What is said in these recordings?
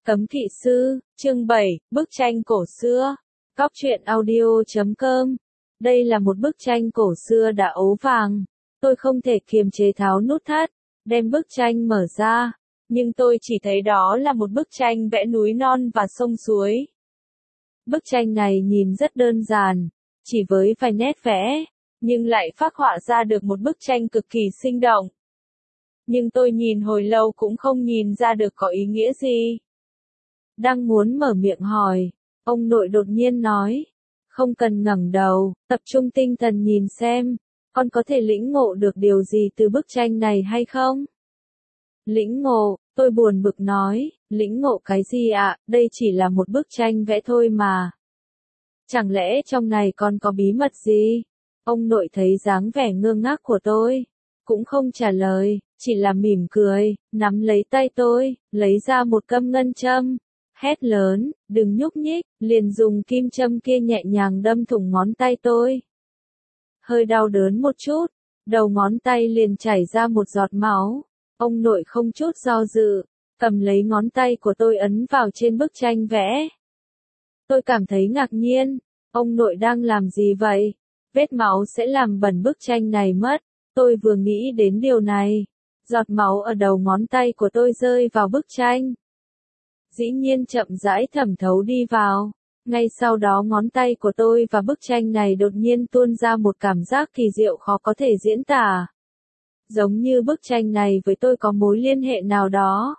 Cấm kỵ sư, chương 7, bức tranh cổ xưa. Góc truyện audio.com. Đây là một bức tranh cổ xưa đã ố vàng. Tôi không thể kiềm chế tháo nút thắt, đem bức tranh mở ra. Nhưng tôi chỉ thấy đó là một bức tranh vẽ núi non và sông suối. Bức tranh này nhìn rất đơn giản, chỉ với vài nét vẽ, nhưng lại phác họa ra được một bức tranh cực kỳ sinh động. Nhưng tôi nhìn hồi lâu cũng không nhìn ra được có ý nghĩa gì. Đang muốn mở miệng hỏi, ông nội đột nhiên nói, không cần ngẩng đầu, tập trung tinh thần nhìn xem, con có thể lĩnh ngộ được điều gì từ bức tranh này hay không? Lĩnh ngộ, tôi buồn bực nói, lĩnh ngộ cái gì ạ, đây chỉ là một bức tranh vẽ thôi mà. Chẳng lẽ trong này còn có bí mật gì? Ông nội thấy dáng vẻ ngơ ngác của tôi, cũng không trả lời, chỉ là mỉm cười, nắm lấy tay tôi, lấy ra một câm ngân châm. Hét lớn, đừng nhúc nhích, liền dùng kim châm kia nhẹ nhàng đâm thủng ngón tay tôi. Hơi đau đớn một chút, đầu ngón tay liền chảy ra một giọt máu. Ông nội không chút do dự, cầm lấy ngón tay của tôi ấn vào trên bức tranh vẽ. Tôi cảm thấy ngạc nhiên, ông nội đang làm gì vậy? Vết máu sẽ làm bẩn bức tranh này mất. Tôi vừa nghĩ đến điều này, giọt máu ở đầu ngón tay của tôi rơi vào bức tranh. Dĩ nhiên chậm rãi thẩm thấu đi vào. Ngay sau đó ngón tay của tôi và bức tranh này đột nhiên tuôn ra một cảm giác kỳ diệu khó có thể diễn tả. Giống như bức tranh này với tôi có mối liên hệ nào đó.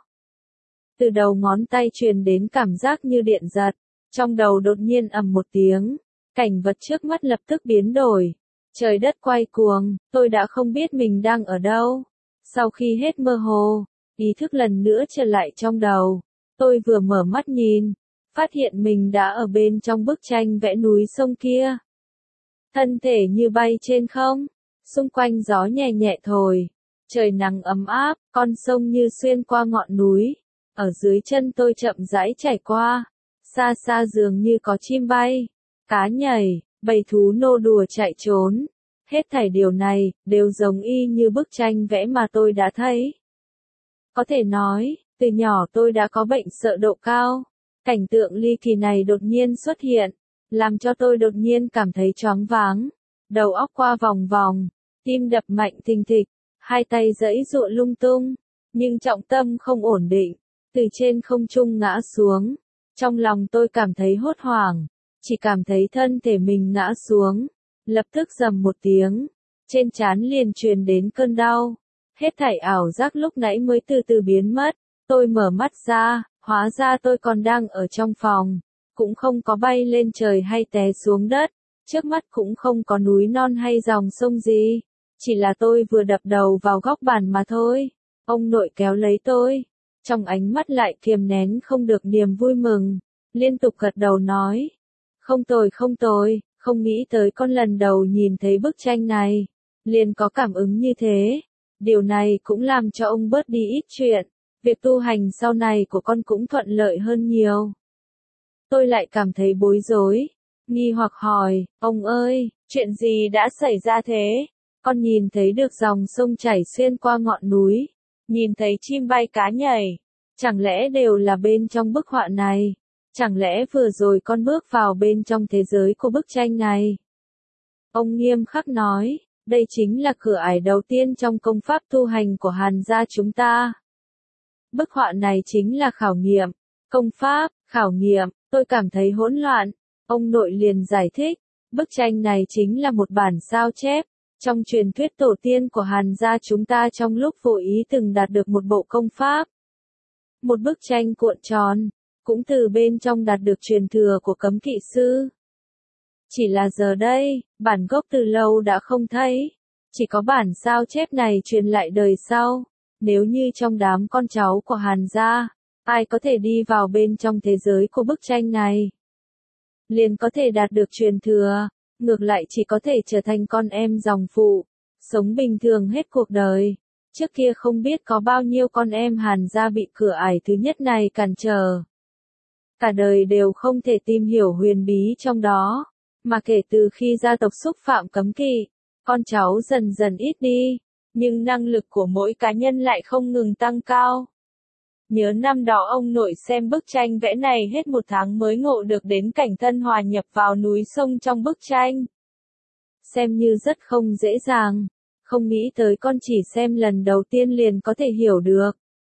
Từ đầu ngón tay truyền đến cảm giác như điện giật. Trong đầu đột nhiên ầm một tiếng. Cảnh vật trước mắt lập tức biến đổi. Trời đất quay cuồng, tôi đã không biết mình đang ở đâu. Sau khi hết mơ hồ, ý thức lần nữa trở lại trong đầu. Tôi vừa mở mắt nhìn, phát hiện mình đã ở bên trong bức tranh vẽ núi sông kia. Thân thể như bay trên không, xung quanh gió nhẹ nhẹ thổi, trời nắng ấm áp, con sông như xuyên qua ngọn núi, ở dưới chân tôi chậm rãi chảy qua, xa xa dường như có chim bay, cá nhảy, bầy thú nô đùa chạy trốn. Hết thảy điều này, đều giống y như bức tranh vẽ mà tôi đã thấy. Có thể nói, từ nhỏ tôi đã có bệnh sợ độ cao. Cảnh tượng ly kỳ này đột nhiên xuất hiện, làm cho tôi đột nhiên cảm thấy choáng váng. Đầu óc qua vòng vòng, tim đập mạnh thình thịch, hai tay giãy giụa lung tung, nhưng trọng tâm không ổn định, từ trên không trung ngã xuống. Trong lòng tôi cảm thấy hốt hoảng, chỉ cảm thấy thân thể mình ngã xuống, lập tức rầm một tiếng, trên trán liền truyền đến cơn đau. Hết thảy ảo giác lúc nãy mới từ từ biến mất. Tôi mở mắt ra, hóa ra tôi còn đang ở trong phòng, cũng không có bay lên trời hay té xuống đất, trước mắt cũng không có núi non hay dòng sông gì, chỉ là tôi vừa đập đầu vào góc bàn mà thôi. Ông nội kéo lấy tôi, trong ánh mắt lại kiềm nén không được niềm vui mừng, liên tục gật đầu nói, không tồi, không nghĩ tới con lần đầu nhìn thấy bức tranh này, liền có cảm ứng như thế, điều này cũng làm cho ông bớt đi ít chuyện. Việc tu hành sau này của con cũng thuận lợi hơn nhiều. Tôi lại cảm thấy bối rối, nghi hoặc hỏi, ông ơi, chuyện gì đã xảy ra thế? Con nhìn thấy được dòng sông chảy xuyên qua ngọn núi, nhìn thấy chim bay cá nhảy, chẳng lẽ đều là bên trong bức họa này? Chẳng lẽ vừa rồi con bước vào bên trong thế giới của bức tranh này? Ông nghiêm khắc nói, đây chính là cửa ải đầu tiên trong công pháp tu hành của Hàn gia chúng ta. Bức họa này chính là khảo nghiệm, công pháp, khảo nghiệm, tôi cảm thấy hỗn loạn. Ông nội liền giải thích, bức tranh này chính là một bản sao chép, trong truyền thuyết tổ tiên của Hàn gia chúng ta trong lúc vô ý từng đạt được một bộ công pháp. Một bức tranh cuộn tròn, cũng từ bên trong đạt được truyền thừa của cấm kỵ sư. Chỉ là giờ đây, bản gốc từ lâu đã không thấy, chỉ có bản sao chép này truyền lại đời sau. Nếu như trong đám con cháu của Hàn gia, ai có thể đi vào bên trong thế giới của bức tranh này, liền có thể đạt được truyền thừa, ngược lại chỉ có thể trở thành con em dòng phụ, sống bình thường hết cuộc đời. Trước kia không biết có bao nhiêu con em Hàn gia bị cửa ải thứ nhất này cản trở. Cả đời đều không thể tìm hiểu huyền bí trong đó, mà kể từ khi gia tộc xúc phạm cấm kỵ, con cháu dần dần ít đi. Nhưng năng lực của mỗi cá nhân lại không ngừng tăng cao. Nhớ năm đó ông nội xem bức tranh vẽ này hết 1 tháng mới ngộ được đến cảnh thân hòa nhập vào núi sông trong bức tranh. Xem như rất không dễ dàng, không nghĩ tới con chỉ xem lần đầu tiên liền có thể hiểu được.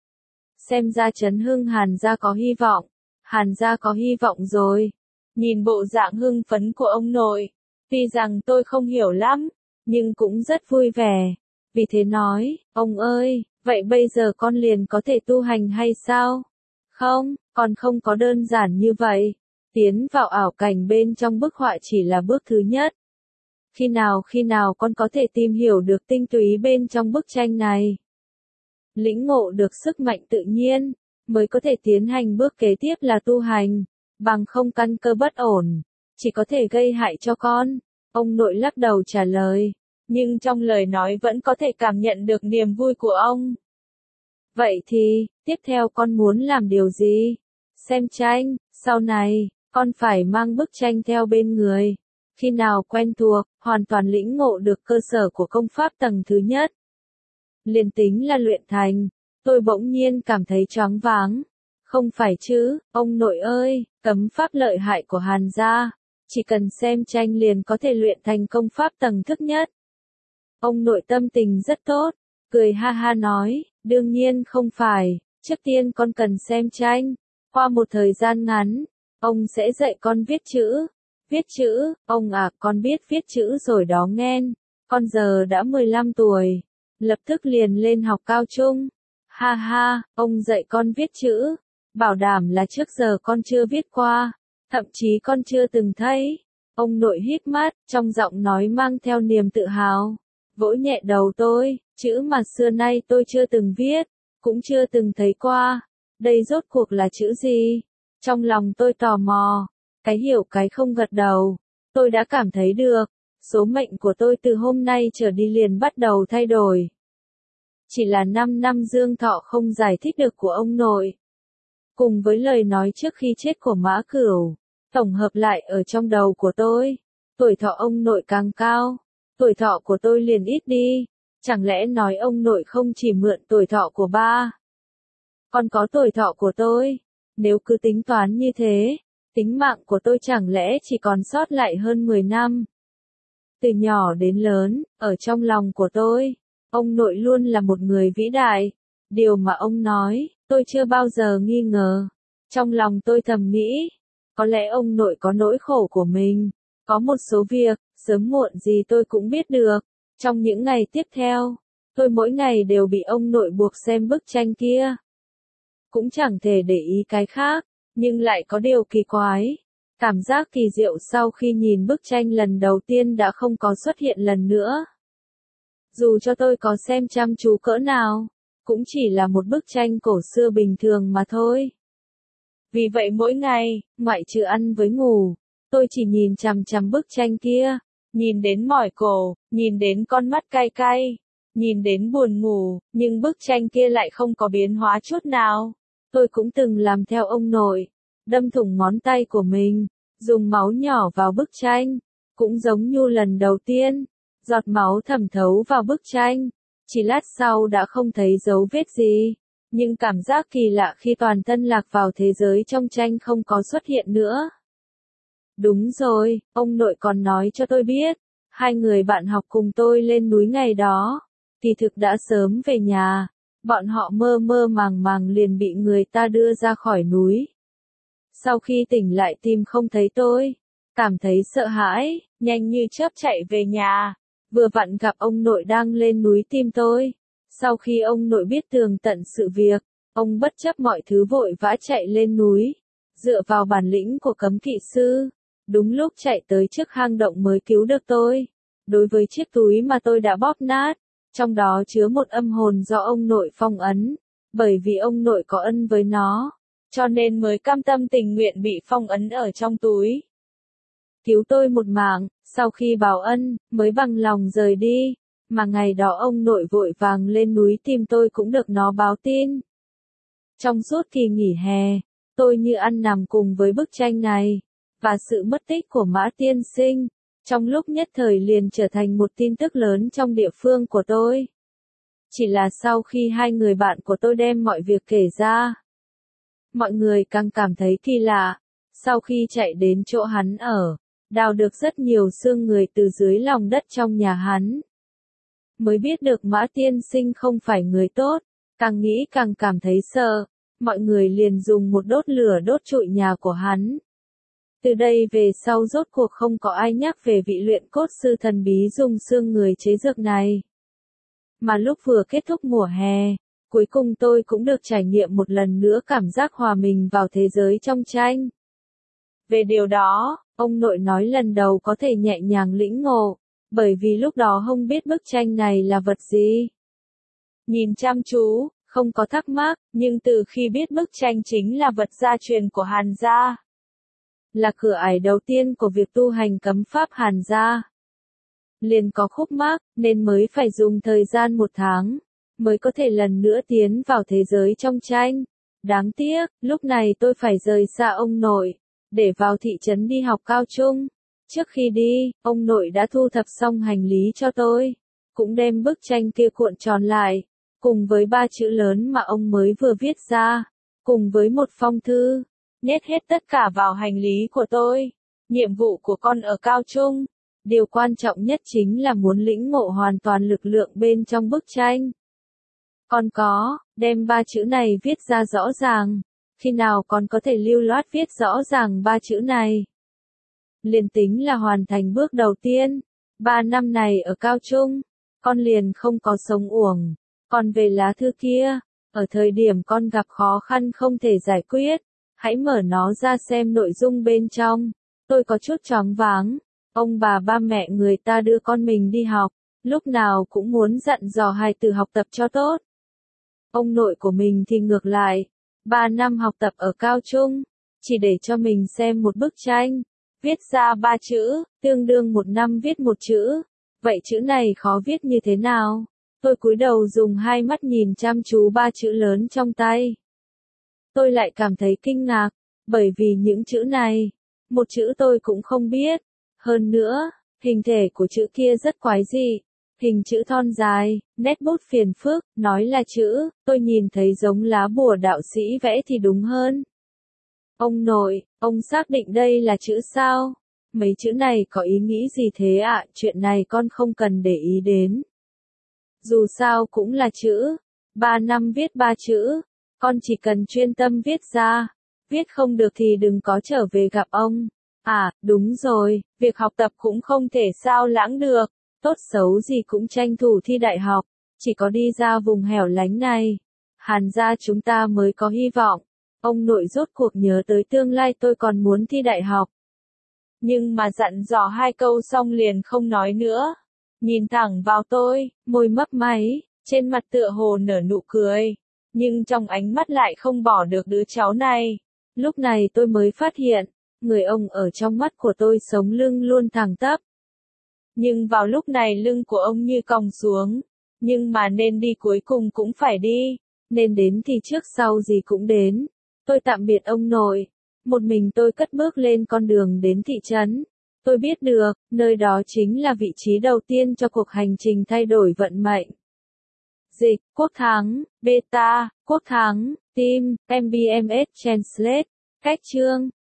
Xem ra Trấn Hưng Hàn gia có hy vọng, Hàn gia có hy vọng rồi. Nhìn bộ dạng hưng phấn của ông nội, tuy rằng tôi không hiểu lắm, nhưng cũng rất vui vẻ. Vì thế nói, ông ơi, vậy bây giờ con liền có thể tu hành hay sao? Không, còn không có đơn giản như vậy. Tiến vào ảo cảnh bên trong bức họa chỉ là bước thứ nhất. Khi nào con có thể tìm hiểu được tinh túy bên trong bức tranh này? Lĩnh ngộ được sức mạnh tự nhiên, mới có thể tiến hành bước kế tiếp là tu hành, bằng không căn cơ bất ổn, chỉ có thể gây hại cho con. Ông nội lắc đầu trả lời, nhưng trong lời nói vẫn có thể cảm nhận được niềm vui của ông. Vậy thì, tiếp theo con muốn làm điều gì? Xem tranh, sau này, con phải mang bức tranh theo bên người. Khi nào quen thuộc, hoàn toàn lĩnh ngộ được cơ sở của công pháp tầng thứ nhất. Liền tính là luyện thành, tôi bỗng nhiên cảm thấy choáng váng. Không phải chứ, ông nội ơi, cấm pháp lợi hại của Hàn gia, chỉ cần xem tranh liền có thể luyện thành công pháp tầng thứ nhất. Ông nội tâm tình rất tốt, cười ha ha nói, đương nhiên không phải, trước tiên con cần xem tranh, qua một thời gian ngắn, ông sẽ dạy con viết chữ. Viết chữ, ông à, con biết viết chữ rồi đó nghen, con giờ đã 15 tuổi, lập tức liền lên học cao trung. Ha ha, ông dạy con viết chữ, bảo đảm là trước giờ con chưa viết qua, thậm chí con chưa từng thấy. Ông nội híp mắt, trong giọng nói mang theo niềm tự hào, vỗ nhẹ đầu tôi, chữ mà xưa nay tôi chưa từng viết, cũng chưa từng thấy qua, đây rốt cuộc là chữ gì? Trong lòng tôi tò mò. Cái hiểu cái không gật đầu, tôi đã cảm thấy được, số mệnh của tôi từ hôm nay trở đi liền bắt đầu thay đổi. Chỉ là 5 năm dương thọ không giải thích được của ông nội. Cùng với lời nói trước khi chết của Mã Cửu, tổng hợp lại ở trong đầu của tôi, tuổi thọ ông nội càng cao, tuổi thọ của tôi liền ít đi, chẳng lẽ nói ông nội không chỉ mượn tuổi thọ của ba, còn có tuổi thọ của tôi, nếu cứ tính toán như thế. Tính mạng của tôi chẳng lẽ chỉ còn sót lại hơn 10 năm. Từ nhỏ đến lớn, ở trong lòng của tôi, ông nội luôn là một người vĩ đại. Điều mà ông nói, tôi chưa bao giờ nghi ngờ. Trong lòng tôi thầm nghĩ, có lẽ ông nội có nỗi khổ của mình. Có một số việc, sớm muộn gì tôi cũng biết được. Trong những ngày tiếp theo, tôi mỗi ngày đều bị ông nội buộc xem bức tranh kia. Cũng chẳng thể để ý cái khác. Nhưng lại có điều kỳ quái. Cảm giác kỳ diệu sau khi nhìn bức tranh lần đầu tiên đã không có xuất hiện lần nữa. Dù cho tôi có xem chăm chú cỡ nào, cũng chỉ là một bức tranh cổ xưa bình thường mà thôi. Vì vậy mỗi ngày, ngoại trừ ăn với ngủ, tôi chỉ nhìn chằm chằm bức tranh kia, nhìn đến mỏi cổ, nhìn đến con mắt cay cay, nhìn đến buồn ngủ, nhưng bức tranh kia lại không có biến hóa chút nào. Tôi cũng từng làm theo ông nội, đâm thủng ngón tay của mình, dùng máu nhỏ vào bức tranh, cũng giống như lần đầu tiên, giọt máu thẩm thấu vào bức tranh, chỉ lát sau đã không thấy dấu vết gì, nhưng cảm giác kỳ lạ khi toàn thân lạc vào thế giới trong tranh không có xuất hiện nữa. Đúng rồi, ông nội còn nói cho tôi biết, hai người bạn học cùng tôi lên núi ngày đó, kỳ thực đã sớm về nhà. Bọn họ mơ mơ màng màng liền bị người ta đưa ra khỏi núi. Sau khi tỉnh lại tìm không thấy tôi, cảm thấy sợ hãi, nhanh như chớp chạy về nhà, vừa vặn gặp ông nội đang lên núi tìm tôi. Sau khi ông nội biết tường tận sự việc, ông bất chấp mọi thứ vội vã chạy lên núi, dựa vào bản lĩnh của cấm kỵ sư, đúng lúc chạy tới trước hang động mới cứu được tôi. Đối với chiếc túi mà tôi đã bóp nát, trong đó chứa một âm hồn do ông nội phong ấn, bởi vì ông nội có ân với nó, cho nên mới cam tâm tình nguyện bị phong ấn ở trong túi. Cứu tôi một mạng, sau khi báo ân, mới bằng lòng rời đi, mà ngày đó ông nội vội vàng lên núi tìm tôi cũng được nó báo tin. Trong suốt kỳ nghỉ hè, tôi như ăn nằm cùng với bức tranh này, và sự mất tích của Mã tiên sinh. Trong lúc nhất thời liền trở thành một tin tức lớn trong địa phương của tôi. Chỉ là sau khi hai người bạn của tôi đem mọi việc kể ra, mọi người càng cảm thấy kỳ lạ. Sau khi chạy đến chỗ hắn ở, đào được rất nhiều xương người từ dưới lòng đất trong nhà hắn. Mới biết được Mã tiên sinh không phải người tốt, càng nghĩ càng cảm thấy sợ, mọi người liền dùng một đốt lửa đốt trụi nhà của hắn. Từ đây về sau rốt cuộc không có ai nhắc về vị luyện cốt sư thần bí dùng xương người chế dược này. Mà lúc vừa kết thúc mùa hè, cuối cùng tôi cũng được trải nghiệm một lần nữa cảm giác hòa mình vào thế giới trong tranh. Về điều đó, ông nội nói lần đầu có thể nhẹ nhàng lĩnh ngộ, bởi vì lúc đó không biết bức tranh này là vật gì. Nhìn chăm chú, không có thắc mắc, nhưng từ khi biết bức tranh chính là vật gia truyền của Hàn gia, là cửa ải đầu tiên của việc tu hành cấm pháp Hàn gia, liền có khúc mắc, nên mới phải dùng thời gian 1 tháng, mới có thể lần nữa tiến vào thế giới trong tranh. Đáng tiếc, lúc này tôi phải rời xa ông nội, để vào thị trấn đi học cao trung. Trước khi đi, ông nội đã thu thập xong hành lý cho tôi, cũng đem bức tranh kia cuộn tròn lại, cùng với 3 chữ lớn mà ông mới vừa viết ra, cùng với một phong thư, nhét hết tất cả vào hành lý của tôi. Nhiệm vụ của con ở cao trung, điều quan trọng nhất chính là muốn lĩnh ngộ hoàn toàn lực lượng bên trong bức tranh. Con có, đem 3 chữ này viết ra rõ ràng, khi nào con có thể lưu loát viết rõ ràng 3 chữ này. Liền tính là hoàn thành bước đầu tiên, 3 năm này ở cao trung, con liền không có sống uổng. Còn về lá thư kia, ở thời điểm con gặp khó khăn không thể giải quyết, hãy mở nó ra xem nội dung bên trong. Tôi có chút choáng váng, ông bà ba mẹ người ta đưa con mình đi học, lúc nào cũng muốn dặn dò hài tử học tập cho tốt. Ông nội của mình thì ngược lại, 3 năm học tập ở cao trung, chỉ để cho mình xem một bức tranh, viết ra 3 chữ, tương đương 1 năm viết 1 chữ. Vậy chữ này khó viết như thế nào? Tôi cúi đầu dùng 2 mắt nhìn chăm chú 3 chữ lớn trong tay. Tôi lại cảm thấy kinh ngạc, bởi vì những chữ này, một chữ tôi cũng không biết. Hơn nữa, hình thể của chữ kia rất quái dị. Hình chữ thon dài, nét bút phiền phức, nói là chữ, tôi nhìn thấy giống lá bùa đạo sĩ vẽ thì đúng hơn. Ông nội, ông xác định đây là chữ sao? Mấy chữ này có ý nghĩ gì thế ạ? Chuyện này con không cần để ý đến. Dù sao cũng là chữ. 3 năm viết 3 chữ. Con chỉ cần chuyên tâm viết ra. Viết không được thì đừng có trở về gặp ông. À, đúng rồi, việc học tập cũng không thể sao lãng được. Tốt xấu gì cũng tranh thủ thi đại học. Chỉ có đi ra vùng hẻo lánh này, Hàn gia chúng ta mới có hy vọng. Ông nội rốt cuộc nhớ tới tương lai tôi còn muốn thi đại học. Nhưng mà dặn dò 2 câu xong liền không nói nữa. Nhìn thẳng vào tôi, môi mấp máy, trên mặt tựa hồ nở nụ cười. Nhưng trong ánh mắt lại không bỏ được đứa cháu này. Lúc này tôi mới phát hiện, người ông ở trong mắt của tôi sống lưng luôn thẳng tắp. Nhưng vào lúc này lưng của ông như còng xuống. Nhưng mà nên đi cuối cùng cũng phải đi. Nên đến thì trước sau gì cũng đến. Tôi tạm biệt ông nội. Một mình tôi cất bước lên con đường đến thị trấn. Tôi biết được, nơi đó chính là vị trí đầu tiên cho cuộc hành trình thay đổi vận mệnh. Dịch, Quốc Thắng, Beta, Quốc Thắng, Team, MBMS Translate, Cách chương.